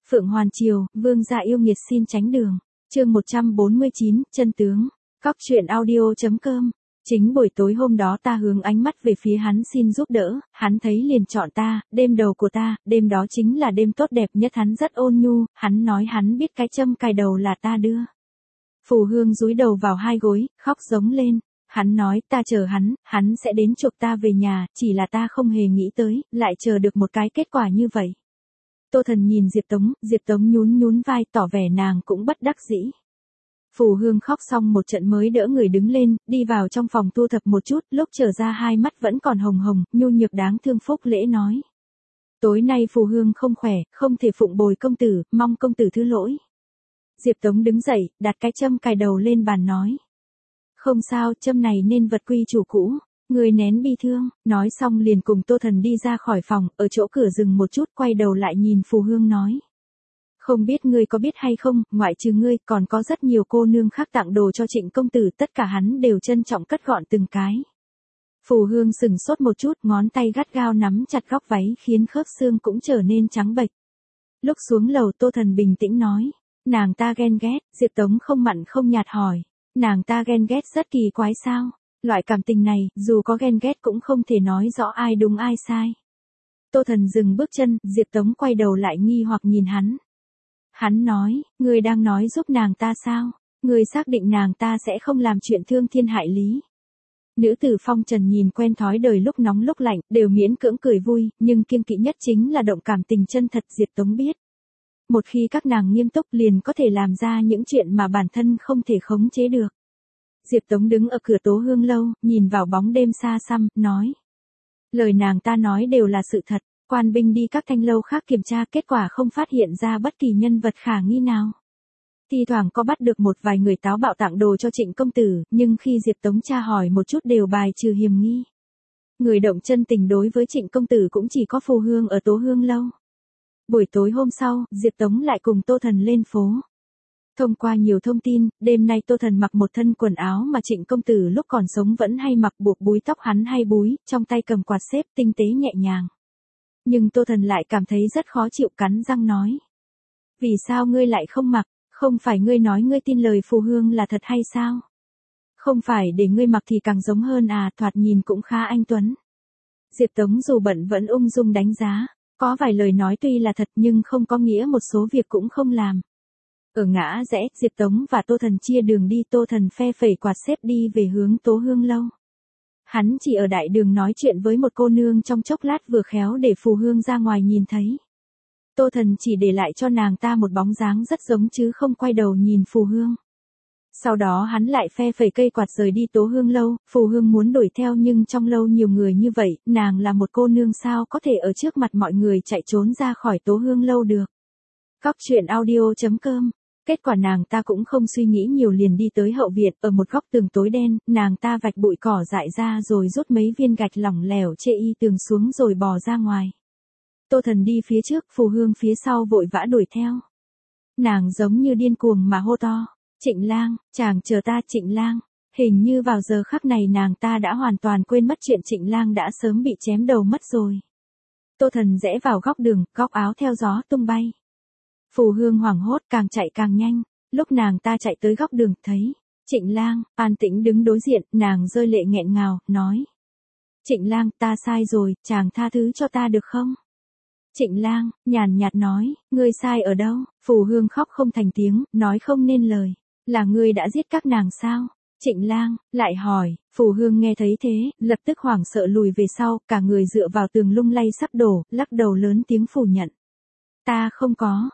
Phượng Hoàn Triều, vương gia yêu nghiệt xin tránh đường. Chương 149, chân tướng. Cóc truyện audio.com. Chính buổi tối hôm đó ta hướng ánh mắt về phía hắn xin giúp đỡ, hắn thấy liền chọn ta, đêm đầu của ta, đêm đó chính là đêm tốt đẹp nhất, hắn rất ôn nhu, hắn nói hắn biết cái châm cài đầu là ta đưa. Phù Hương dúi đầu vào hai gối, khóc giống lên. Hắn nói ta chờ hắn sẽ đến chuộc ta về nhà, chỉ là ta không hề nghĩ tới, lại chờ được một cái kết quả như vậy. Tô Thần nhìn Diệp Tống nhún nhún vai tỏ vẻ nàng cũng bất đắc dĩ. Phù Hương khóc xong một trận mới đỡ người đứng lên, đi vào trong phòng thu thập một chút, lúc trở ra hai mắt vẫn còn hồng hồng, nhu nhược đáng thương Phúc Lễ nói. Tối nay Phù Hương không khỏe, không thể phụng bồi công tử, mong công tử thứ lỗi. Diệp Tống đứng dậy, đặt cái châm cài đầu lên bàn nói. Không sao, châm này nên vật quy chủ cũ, người nén bi thương, nói xong liền cùng Tô Thần đi ra khỏi phòng, ở chỗ cửa dừng một chút, quay đầu lại nhìn Phù Hương nói. Không biết ngươi có biết hay không, ngoại trừ ngươi, còn có rất nhiều cô nương khác tặng đồ cho Trịnh công tử, tất cả hắn đều trân trọng cất gọn từng cái. Phù Hương sừng sốt một chút, ngón tay gắt gao nắm chặt góc váy khiến khớp xương cũng trở nên trắng bệch. Lúc xuống lầu Tô Thần bình tĩnh nói, nàng ta ghen ghét, Diệp Tống không mặn không nhạt hỏi, nàng ta ghen ghét rất kỳ quái sao, loại cảm tình này, dù có ghen ghét cũng không thể nói rõ ai đúng ai sai. Tô Thần dừng bước chân, Diệp Tống quay đầu lại nghi hoặc nhìn hắn. Hắn nói, ngươi đang nói giúp nàng ta sao, ngươi xác định nàng ta sẽ không làm chuyện thương thiên hại lý. Nữ tử phong trần nhìn quen thói đời lúc nóng lúc lạnh, đều miễn cưỡng cười vui, nhưng kiêng kỵ nhất chính là động cảm tình chân thật. Diệp Tống biết. Một khi các nàng nghiêm túc liền có thể làm ra những chuyện mà bản thân không thể khống chế được. Diệp Tống đứng ở cửa Tố Hương lâu, nhìn vào bóng đêm xa xăm, nói. Lời nàng ta nói đều là sự thật, quan binh đi các thanh lâu khác kiểm tra kết quả không phát hiện ra bất kỳ nhân vật khả nghi nào. Thi thoảng có bắt được một vài người táo bạo tặng đồ cho Trịnh công tử, nhưng khi Diệp Tống tra hỏi một chút đều bài trừ hiềm nghi. Người động chân tình đối với Trịnh công tử cũng chỉ có Phù Hương ở Tố Hương lâu. Buổi tối hôm sau, Diệp Tống lại cùng Tô Thần lên phố. Thông qua nhiều thông tin, đêm nay Tô Thần mặc một thân quần áo mà Trịnh công tử lúc còn sống vẫn hay mặc, buộc búi tóc hắn hay búi, trong tay cầm quạt xếp tinh tế nhẹ nhàng. Nhưng Tô Thần lại cảm thấy rất khó chịu, cắn răng nói. Vì sao ngươi lại không mặc, không phải ngươi nói ngươi tin lời Phù Hương là thật hay sao? Không phải để ngươi mặc thì càng giống hơn à, thoạt nhìn cũng khá anh tuấn. Diệp Tống dù bận vẫn ung dung đánh giá, có vài lời nói tuy là thật nhưng không có nghĩa một số việc cũng không làm. Ở ngã rẽ, Diệp Tống và Tô Thần chia đường đi, Tô Thần phe phẩy quạt xếp đi về hướng Tố Hương lâu. Hắn chỉ ở đại đường nói chuyện với một cô nương trong chốc lát vừa khéo để Phù Hương ra ngoài nhìn thấy. Tô Thần chỉ để lại cho nàng ta một bóng dáng rất giống chứ không quay đầu nhìn Phù Hương. Sau đó hắn lại phe phẩy cây quạt rời đi Tố Hương lâu, Phù Hương muốn đuổi theo nhưng trong lâu nhiều người như vậy, nàng là một cô nương sao có thể ở trước mặt mọi người chạy trốn ra khỏi Tố Hương lâu được. Cóc truyện audio.com. Kết quả nàng ta cũng không suy nghĩ nhiều liền đi tới hậu viện, ở một góc tường tối đen, nàng ta vạch bụi cỏ dại ra rồi rút mấy viên gạch lỏng lẻo chê y tường xuống rồi bò ra ngoài. Tô Thần đi phía trước, Phù Hương phía sau vội vã đuổi theo. Nàng giống như điên cuồng mà hô to, Trịnh lang, chàng chờ ta. Trịnh lang. Hình như vào giờ khắc này nàng ta đã hoàn toàn quên mất chuyện Trịnh lang đã sớm bị chém đầu mất rồi. Tô Thần rẽ vào góc đường, góc áo theo gió tung bay. Phù Hương hoảng hốt càng chạy càng nhanh, lúc nàng ta chạy tới góc đường thấy Trịnh lang, an tĩnh đứng đối diện, nàng rơi lệ nghẹn ngào, nói. Trịnh lang, ta sai rồi, chàng tha thứ cho ta được không? Trịnh lang, nhàn nhạt nói, ngươi sai ở đâu? Phù Hương khóc không thành tiếng, nói không nên lời, là ngươi đã giết các nàng sao? Trịnh lang, lại hỏi, Phù Hương nghe thấy thế, lập tức hoảng sợ lùi về sau, cả người dựa vào tường lung lay sắp đổ, lắc đầu lớn tiếng phủ nhận. Ta không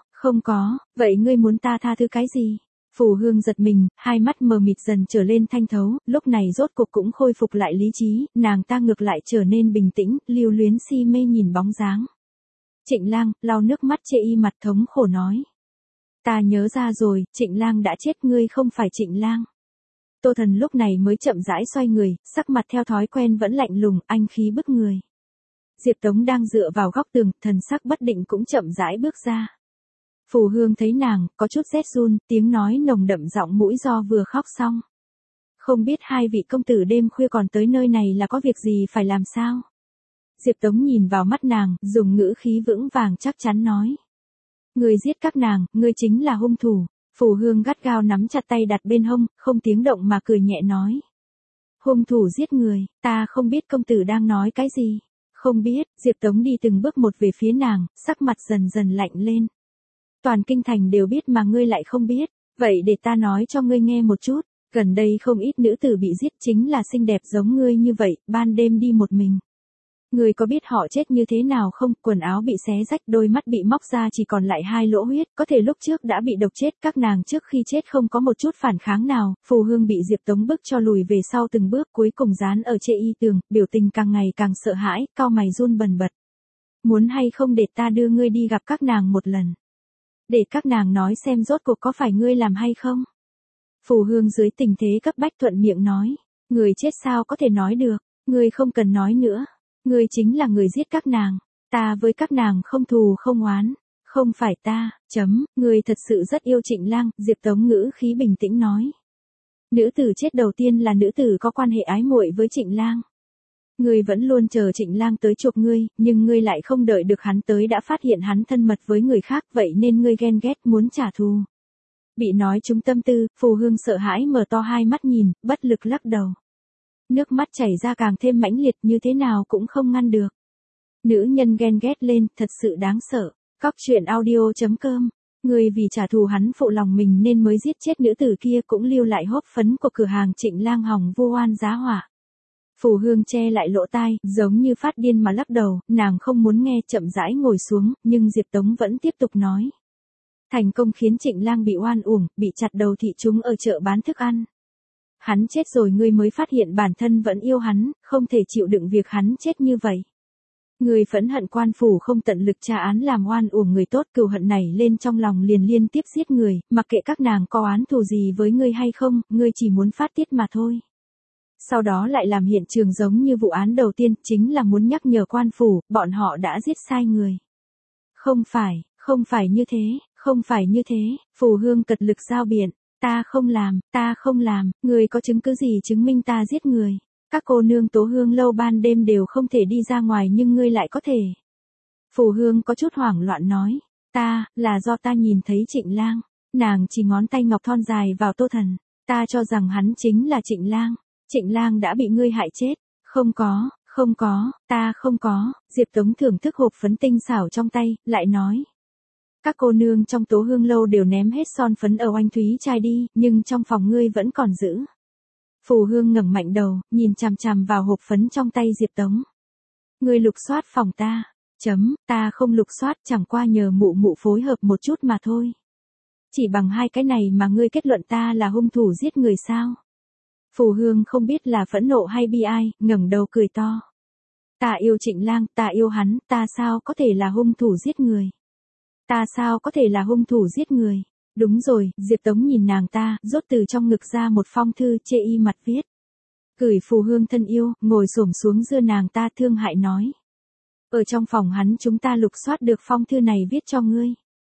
có, vậy ngươi muốn ta tha thứ cái gì? Phù Hương giật mình, hai mắt mờ mịt dần trở lên thanh thấu, lúc này rốt cuộc cũng khôi phục lại lý trí, nàng ta ngược lại trở nên bình tĩnh, lưu luyến si mê nhìn bóng dáng. Trịnh lang, lau nước mắt chê y mặt thống khổ nói. Ta nhớ ra rồi, Trịnh lang đã chết, ngươi không phải Trịnh lang. Tô Thần lúc này mới chậm rãi xoay người, sắc mặt theo thói quen vẫn lạnh lùng, anh khí bức người. Diệp Tống đang dựa vào góc tường, thần sắc bất định cũng chậm rãi bước ra. Phù Hương thấy nàng, có chút rét run, tiếng nói nồng đậm giọng mũi do vừa khóc xong. Không biết hai vị công tử đêm khuya còn tới nơi này là có việc gì phải làm sao? Diệp Tống nhìn vào mắt nàng, dùng ngữ khí vững vàng chắc chắn nói. Ngươi giết các nàng, ngươi chính là hung thủ. Phù Hương gắt gao nắm chặt tay đặt bên hông, không tiếng động mà cười nhẹ nói. Hung thủ giết người, ta không biết công tử đang nói cái gì. Không biết, Diệp Tống đi từng bước một về phía nàng, sắc mặt dần dần lạnh lên. Toàn kinh thành đều biết mà ngươi lại không biết, vậy để ta nói cho ngươi nghe một chút, gần đây không ít nữ tử bị giết chính là xinh đẹp giống ngươi như vậy, ban đêm đi một mình. Ngươi có biết họ chết như thế nào không? Quần áo bị xé rách, đôi mắt bị móc ra chỉ còn lại 2 lỗ huyết, có thể lúc trước đã bị độc chết, các nàng trước khi chết không có một chút phản kháng nào. Phù Hương bị Diệp Tống bức cho lùi về sau từng bước, cuối cùng dán ở chê y tường, biểu tình càng ngày càng sợ hãi, cau mày run bần bật. Muốn hay không để ta đưa ngươi đi gặp các nàng một lần? Để các nàng nói xem rốt cuộc có phải ngươi làm hay không? Phù Hương dưới tình thế cấp bách thuận miệng nói. Người chết sao có thể nói được, ngươi không cần nói nữa. Ngươi chính là người giết các nàng, ta với các nàng không thù không oán, không phải ta, ngươi thật sự rất yêu Trịnh Lang, Diệp Tống ngữ khí bình tĩnh nói. Nữ tử chết đầu tiên là nữ tử có quan hệ ái muội với Trịnh Lang. Ngươi vẫn luôn chờ Trịnh Lang tới chuộc ngươi, nhưng ngươi lại không đợi được hắn tới đã phát hiện hắn thân mật với người khác, vậy nên ngươi ghen ghét muốn trả thù. Bị nói trúng tâm tư, Phù Hương sợ hãi mở to hai mắt nhìn, bất lực lắc đầu. Nước mắt chảy ra càng thêm mãnh liệt, như thế nào cũng không ngăn được. Nữ nhân ghen ghét lên, thật sự đáng sợ. Cóc truyện audio.com. Người vì trả thù hắn phụ lòng mình nên mới giết chết nữ tử kia, cũng lưu lại hốp phấn của cửa hàng Trịnh Lang hỏng vô oan giá họa. Phù Hương che lại lỗ tai, giống như phát điên mà lắc đầu, nàng không muốn nghe, chậm rãi ngồi xuống, nhưng Diệp Tống vẫn tiếp tục nói. Thành công khiến Trịnh Lang bị oan uổng, bị chặt đầu thị chúng ở chợ bán thức ăn. Hắn chết rồi ngươi mới phát hiện bản thân vẫn yêu hắn, không thể chịu đựng việc hắn chết như vậy. Ngươi phẫn hận quan phủ không tận lực tra án làm oan uổng người tốt, cừu hận này lên trong lòng liền liên tiếp giết người, mặc kệ các nàng có oán thù gì với ngươi hay không, ngươi chỉ muốn phát tiết mà thôi. Sau đó lại làm hiện trường giống như vụ án đầu tiên, chính là muốn nhắc nhở quan phủ, bọn họ đã giết sai người. Không phải như thế, không phải như thế, Phù Hương cật lực giao biện. Ta không làm, ngươi có chứng cứ gì chứng minh ta giết người? Các cô nương Tố Hương lâu ban đêm đều không thể đi ra ngoài nhưng ngươi lại có thể. Phù Hương có chút hoảng loạn nói, là do ta nhìn thấy Trịnh Lang. Nàng chỉ ngón tay ngọc thon dài vào Tô Thần, ta cho rằng hắn chính là Trịnh Lang. Trịnh Lang đã bị ngươi hại chết. Không có, ta không có. Diệp Tống thưởng thức hộp phấn tinh xảo trong tay, lại nói. Các cô nương trong Tố Hương lâu đều ném hết son phấn ở Oanh Thúy trai đi, nhưng trong phòng ngươi vẫn còn giữ. Phù Hương ngẩng mạnh đầu, nhìn chằm chằm vào hộp phấn trong tay Diệp Tống. Ngươi lục soát phòng ta. Ta không lục soát, chẳng qua nhờ mụ mụ phối hợp một chút mà thôi. Chỉ bằng 2 cái này mà ngươi kết luận ta là hung thủ giết người sao? Phù Hương không biết là phẫn nộ hay bi ai, ngẩng đầu cười to. Ta yêu Trịnh Lang, ta yêu hắn, ta sao có thể là hung thủ giết người? Ta sao có thể là hung thủ giết người? Đúng rồi, Diệp Tống nhìn nàng ta, rút từ trong ngực ra một phong thư, chê y mặt viết. Gửi Phù Hương thân yêu, ngồi xổm xuống dưa nàng ta thương hại nói. Ở trong phòng hắn chúng ta lục soát được phong thư này viết cho ngươi.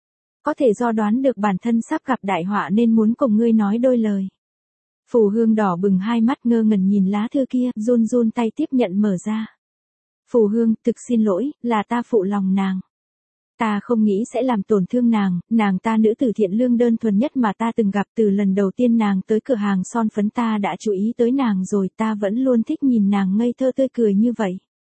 Có thể do đoán được bản thân sắp gặp đại họa nên muốn cùng ngươi nói đôi lời. Phù Hương đỏ bừng hai mắt ngơ ngẩn nhìn lá thư kia, run run tay tiếp nhận mở ra. Phù Hương, thực xin lỗi, là ta phụ lòng nàng. Ta không nghĩ sẽ làm tổn thương nàng ta nữ tử thiện lương đơn thuần nhất mà ta từng gặp, từ lần đầu tiên nàng tới cửa hàng son phấn ta đã chú ý tới nàng rồi, ta vẫn luôn thích nhìn nàng ngây thơ tươi cười như vậy.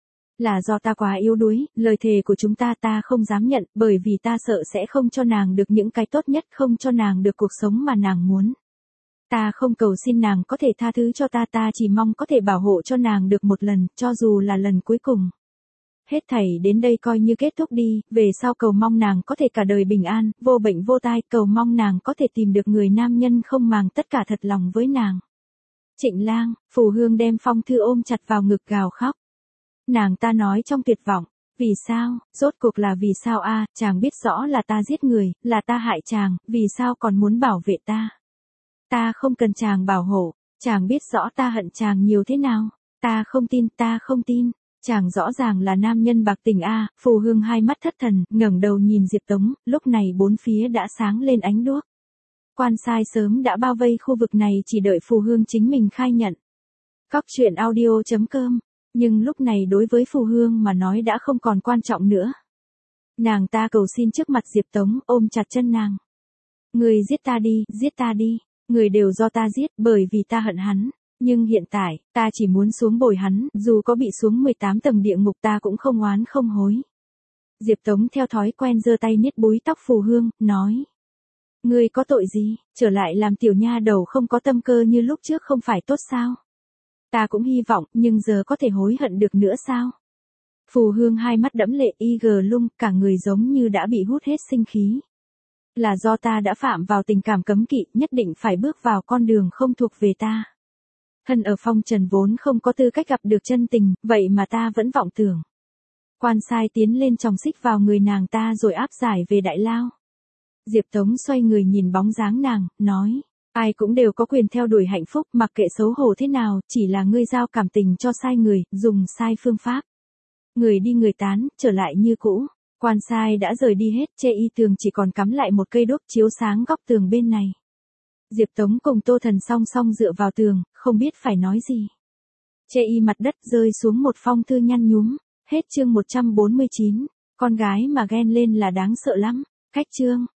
Là do ta quá yếu đuối, lời thề của chúng ta không dám nhận, bởi vì ta sợ sẽ không cho nàng được những cái tốt nhất, không cho nàng được cuộc sống mà nàng muốn. Ta không cầu xin nàng có thể tha thứ cho ta chỉ mong có thể bảo hộ cho nàng được một lần, cho dù là lần cuối cùng. Hết thảy đến đây coi như kết thúc đi, về sau cầu mong nàng có thể cả đời bình an, vô bệnh vô tai, cầu mong nàng có thể tìm được người nam nhân không màng tất cả thật lòng với nàng. Trịnh Lang, Phù Hương đem phong thư ôm chặt vào ngực gào khóc. Nàng ta nói trong tuyệt vọng, vì sao, rốt cuộc là vì sao a? Chàng biết rõ là ta giết người, là ta hại chàng, vì sao còn muốn bảo vệ ta? Ta không cần chàng bảo hộ, chàng biết rõ ta hận chàng nhiều thế nào, ta không tin. Chàng rõ ràng là nam nhân bạc tình a. Phù Hương hai mắt thất thần, ngẩng đầu nhìn Diệp Tống, lúc này bốn phía đã sáng lên ánh đuốc. Quan sai sớm đã bao vây khu vực này chỉ đợi Phù Hương chính mình khai nhận. Cóc truyện audio.com, nhưng lúc này đối với Phù Hương mà nói đã không còn quan trọng nữa. Nàng ta cầu xin trước mặt Diệp Tống, ôm chặt chân nàng. Người giết ta đi, người đều do ta giết, bởi vì ta hận hắn. Nhưng hiện tại, ta chỉ muốn xuống bồi hắn, dù có bị xuống 18 tầng địa ngục ta cũng không oán không hối. Diệp Tống theo thói quen giơ tay niết búi tóc Phù Hương, nói. Ngươi có tội gì, trở lại làm tiểu nha đầu không có tâm cơ như lúc trước không phải tốt sao? Ta cũng hy vọng, nhưng giờ có thể hối hận được nữa sao? Phù Hương hai mắt đẫm lệ y gờ lung, cả người giống như đã bị hút hết sinh khí. Là do ta đã phạm vào tình cảm cấm kỵ, nhất định phải bước vào con đường không thuộc về ta. Thân ở phong trần vốn không có tư cách gặp được chân tình, vậy mà ta vẫn vọng tưởng. Quan sai tiến lên chồng xích vào người nàng ta rồi áp giải về đại lao. Diệp Tống xoay người nhìn bóng dáng nàng, nói. Ai cũng đều có quyền theo đuổi hạnh phúc, mặc kệ xấu hổ thế nào, chỉ là ngươi giao cảm tình cho sai người, dùng sai phương pháp. Người đi người tán, trở lại như cũ. Quan sai đã rời đi hết, chê y tường chỉ còn cắm lại một cây đuốc chiếu sáng góc tường bên này. Diệp Tống cùng Tô Thần song song dựa vào tường, không biết phải nói gì. Chê y mặt đất rơi xuống một phong thư nhăn nhúm. Hết chương 149, con gái mà ghen lên là đáng sợ lắm. Cách chương.